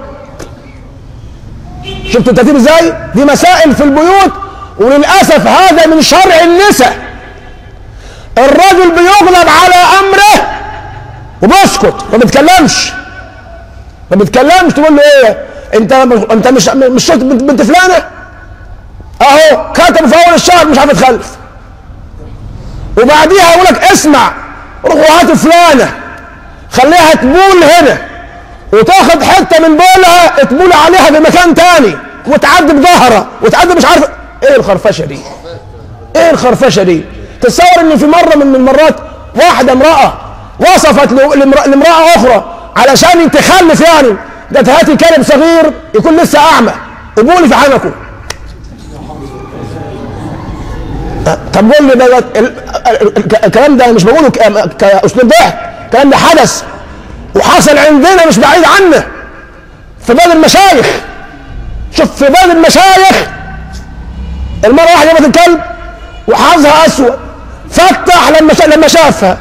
شفتوا الترتيب ازاي؟ دي مسائل في البيوت، وللاسف هذا من شرع النساء. الرجل بيغلب على امره وبيسكت ما بيتكلمش ما بيتكلمش تقول له ايه؟ انت انت مش مش شفت بنت فلانه؟ اهو كتب في اول الشهر مش عارف يتخلف، وبعديها يقول لك اسمع روحوا هاتوا فلانه خليها تبول هنا وتاخد حته من بولها تبول عليها في مكان تاني وتعدي بظهرها وتعدي مش عارف ايه الخرفشه دي؟ ايه الخرفشه دي؟ تصور ان في مره من المرات واحده امراه وصفت لامراه اخرى علشان تخلف، يعني ده هاتي كلب صغير يكون لسه اعمى وبولي في حنكه. طب قول لي بقى الكلام ده مش بقوله كاسلوب ضحك، الكلام ده حدث وحصل عندنا مش بعيد عنا في بلد المشايخ. شوف في بلد المشايخ المرة واحدة جابت الكلب وحظها اسود، فتح لما شا... لما شافها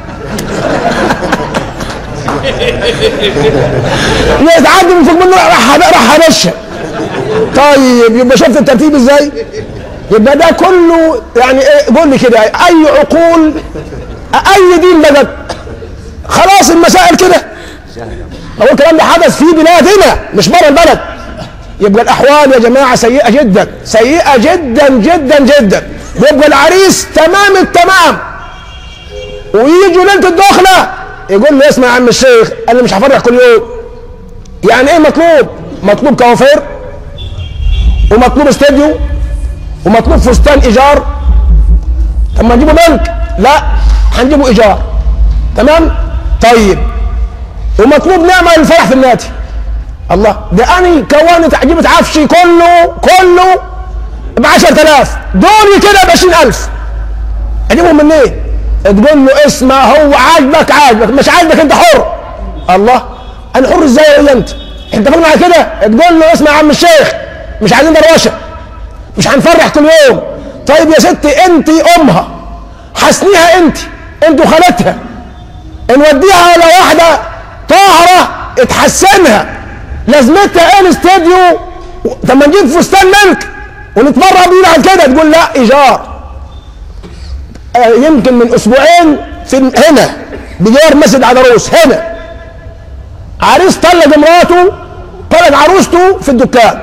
يتعدي من فوق منه راح راح هبشها. طيب يبقى شفت الترتيب ازاي؟ يبقى ده كله يعني ايه؟ قول لي كده اي عقول اي دين بلد خلاص المسائل كده. هو الكلام ده حدث في بلادنا مش بره البلد. يبقى الاحوال يا جماعه سيئه جدا سيئه جدا جدا جدا. يبقى العريس تمام التمام ويجوا ليله الدخله يقول له اسمع يا عم الشيخ انا مش هفرح كل يوم. يعني ايه مطلوب؟ مطلوب كوافير ومطلوب استوديو ومطلوب فستان ايجار. طب ما نجيبه بنك؟ لا هنجيبه ايجار. تمام؟ طيب ومطلوب نعمل الفرح في النادي. الله، ده اني كونت عجيبه عفشي كله كله ب عشرة آلاف، دول كده ب عشرين ألف. اجيبهم منين؟ إيه؟ تقول له اسمع هو عاجبك عاجبك مش عاجبك انت حر. الله، انا حر ازاي ولا انت؟ انت فاهم على كده؟ تقول له اسمع يا عم الشيخ مش عايزين دروشه مش هنفرح كل يوم. طيب يا ستي انت امها حسنيها انت انت وخالتها نوديها على واحده طاهره تحسنها. لازمتها ايه الاستديو؟ طب ما نجيب فستان ملك ونتبرع بيه على كده. تقول لا ايجار. آه يمكن من اسبوعين في هنا بجوار مسجد عدروس هنا عريس طلق مراته طلق عروسته في الدكان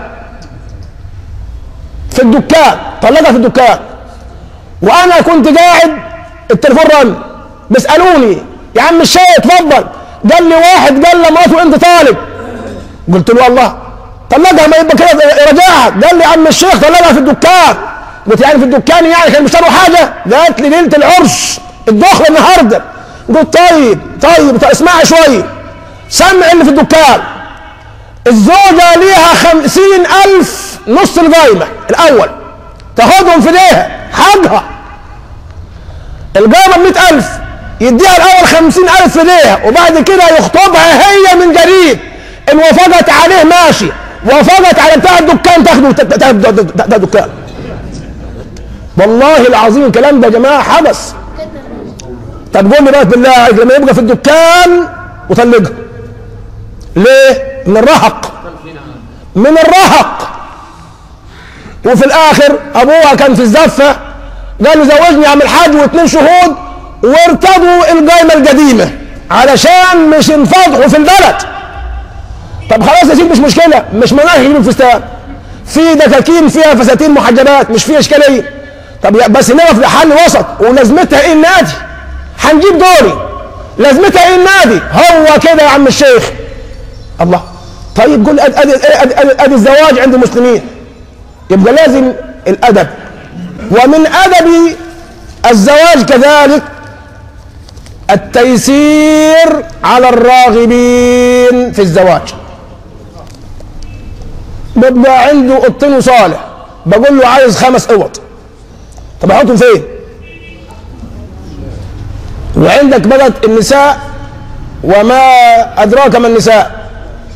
في الدكان طلقها في الدكان، وانا كنت قاعد التليفون رن بيسالوني يا عم الشيخ اتفضل. قال لي واحد قال لمراته انت طالب. قلت له والله طلقها ما يبقى كده رجعها. قال لي يا عم الشيخ طلقها في الدكان. قلت يعني في الدكان يعني كان بيشتروا حاجه؟ قالت لي ليله العرس الدخله النهارده. قلت طيب طيب اسمعي شويه. سمع اللي في الدكان. الزوجه ليها خمسين الف نص القايمه الاول تاخدهم في ايديها حقها. القايمه ب مئة الف يديها الاول خمسين الف في ايديها وبعد كده يخطبها هي من جديد. ان وافقت عليه ماشي، وافقت على بتاع الدكان تاخده بتاع الدكان. والله العظيم الكلام ده يا جماعه حدث. طب قول لي بقى بالله عليك لما يبقى في الدكان وطلقها ليه؟ من الرهق، من الرهق. وفي الاخر ابوها كان في الزفه قال له زوجني يا عم الحاج واثنين شهود وارتضوا القايمه القديمه علشان مش ينفضحوا في البلد. طب خلاص يا سيدي مش مشكله، مش مناهج يجيبوا الفستان في دكاكين فيها فساتين محجبات مش فيها اشكاليه. طب بس نقف لحل وسط. ولازمتها ايه النادي؟ هنجيب دوري لازمتها ايه النادي؟ هو كده يا عم الشيخ. الله. طيب قول ادي ادي ادي, أدي الزواج عند المسلمين يبقى لازم الادب. ومن ادب الزواج كذلك التيسير على الراغبين في الزواج. بيبقى عنده قطين وصالح بقول له عايز خمس اوض. طب احطهم فين؟ وعندك بقت النساء وما ادراك ما النساء.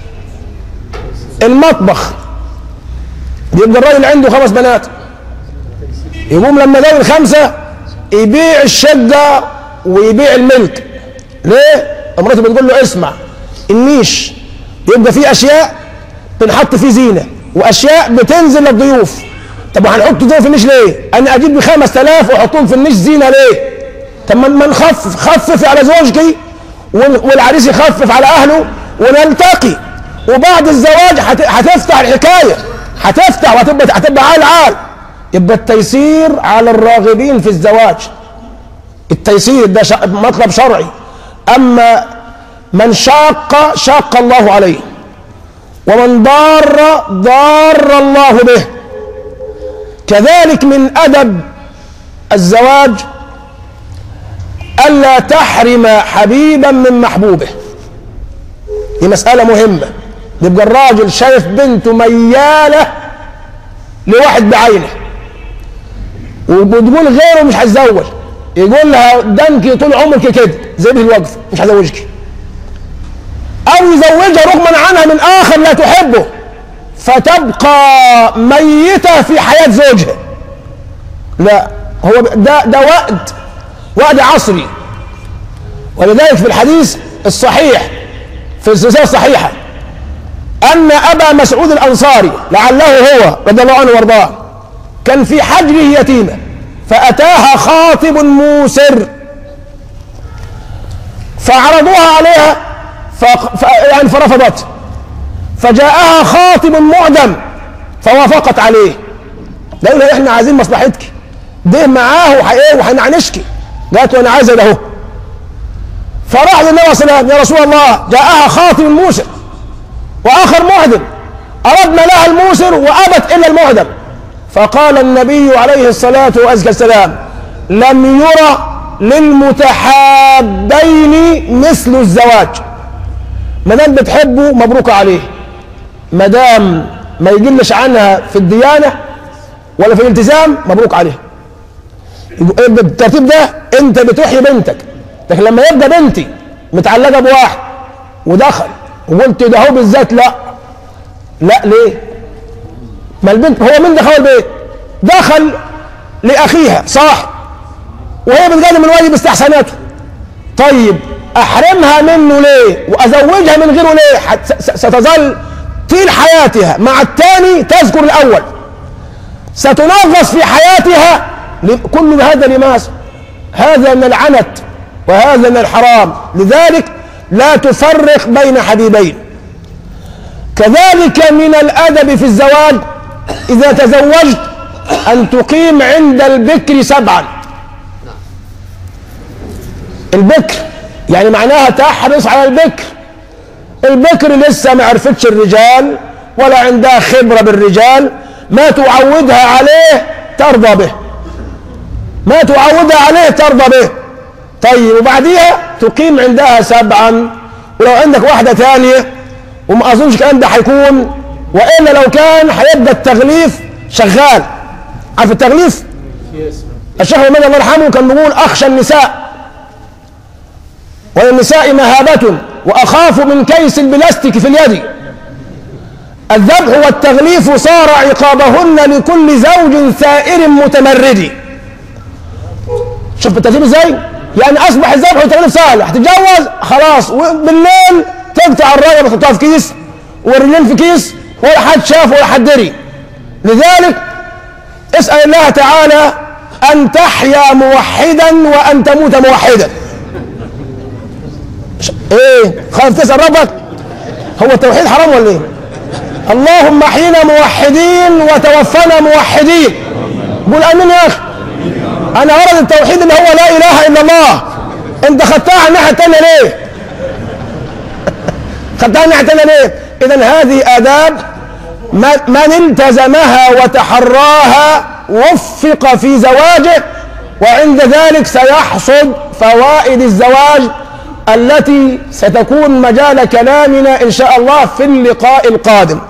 المطبخ يبقى الراجل عنده خمس بنات يقوم لما جاب الخمسه يبيع الشقه ويبيع الملك. ليه؟ امراته بتقول له اسمع النيش يبقى فيه اشياء بنحط فيه زينه واشياء بتنزل للضيوف. طب هنحط ضيوف في النيش ليه؟ انا اجيب ب خمسة آلاف واحطهم في النيش زينه ليه؟ طب ما نخفف، خفف على زوجتي والعريس يخفف على اهله ونلتقي. وبعد الزواج هتفتح الحكايه، هتفتح وهتبقى هتبقى عال عال. يبقى التيسير على الراغبين في الزواج. التيسير ده مطلب شرعي. اما من شاق شاق الله عليه ومن ضار ضار الله به. كذلك من ادب الزواج الا تحرم حبيبا من محبوبه. دي مساله مهمه. يبقى الراجل شايف بنته مياله لواحد بعينه وبتقول غيره مش هتزوج، يقول لها ده انت طول عمرك كده زي به الوقف مش هزوجك. او يزوجها رغما عنها من اخر لا تحبه فتبقى ميته في حياه زوجها. لا، هو ده ده وقت وقت عصري. ولذلك في الحديث الصحيح في السلسله الصحيحه ان ابا مسعود الانصاري لعله هو رضي الله عنه وارضاه كان في حجره يتيمه فاتاها خاطب موسر فعرضوها عليها ف... ف... يعني فرفضت. فجاءها خاطب معدم فوافقت عليه. قالوا لها احنا عايزين مصلحتك ده معاه وحقيقي وهنعنشكي. قالت له انا عايزه ده اهو. فراح للنبي صلى الله عليه وسلم يا رسول الله جاءها خاطب موسر واخر معدم اردنا لها الموسر وابت الا المعدم. فقال النبي عليه الصلاه والسلام لم يرى للمتحابين مثل الزواج. ما دام بتحبه مبروك عليه، ما دام ما يقلش عنها في الديانه ولا في الالتزام مبروك عليه. بالترتيب ده انت بتحيي بنتك. لكن لما يبقى بنتي متعلقه بواحد ودخل وقلت ده هو بالذات لا لا ليه؟ ما البنت هو من دخل البيت؟ دخل لاخيها صح وهي بتقدم الواجب استحساناته. طيب احرمها منه ليه وازوجها من غيره ليه؟ ستظل طيل حياتها مع الثاني تذكر الاول، ستنغص في حياتها. كل هذا لماذا؟ هذا من العنت وهذا من الحرام. لذلك لا تفرق بين حبيبين. كذلك من الادب في الزواج اذا تزوجت ان تقيم عند البكر سبعا. البكر يعني معناها تحرص على البكر. البكر لسه ما عرفتش الرجال ولا عندها خبرة بالرجال، ما تعودها عليه ترضى به، ما تعودها عليه ترضى به. طيب وبعديها تقيم عندها سبعا، ولو عندك واحدة ثانية، وما أظنش الكلام ده هيكون، وإلا لو كان هيبقى التغليف شغال. عارف التغليف؟ الشيخ محمد الله يرحمه كان بيقول: أخشى النساء وللنساء مهابة وأخاف من كيس البلاستيك في اليد. الذبح والتغليف صار عقابهن لكل زوج ثائر متمرد. شوف الترتيب ازاي؟ يعني اصبح الذبح والتغليف سهل، هتتجوز خلاص وبالليل تقطع الرقبه تحطها في كيس والرجلين في كيس، ولا حد شاف ولا حد دري. لذلك اسال الله تعالى ان تحيا موحدا وان تموت موحدا. ايه خايف تسال ربك؟ هو التوحيد حرام ولا ايه؟ اللهم احينا موحدين وتوفنا موحدين. قول امين يا اخي. انا ورد التوحيد اللي هو لا اله الا الله. انت خدتها على الناحيه الثانيه ليه؟ خدتها على الناحيه الثانيه ليه؟ اذا هذه اداب من التزمها وتحراها وفق في زواجه، وعند ذلك سيحصد فوائد الزواج التي ستكون مجال كلامنا إن شاء الله في اللقاء القادم.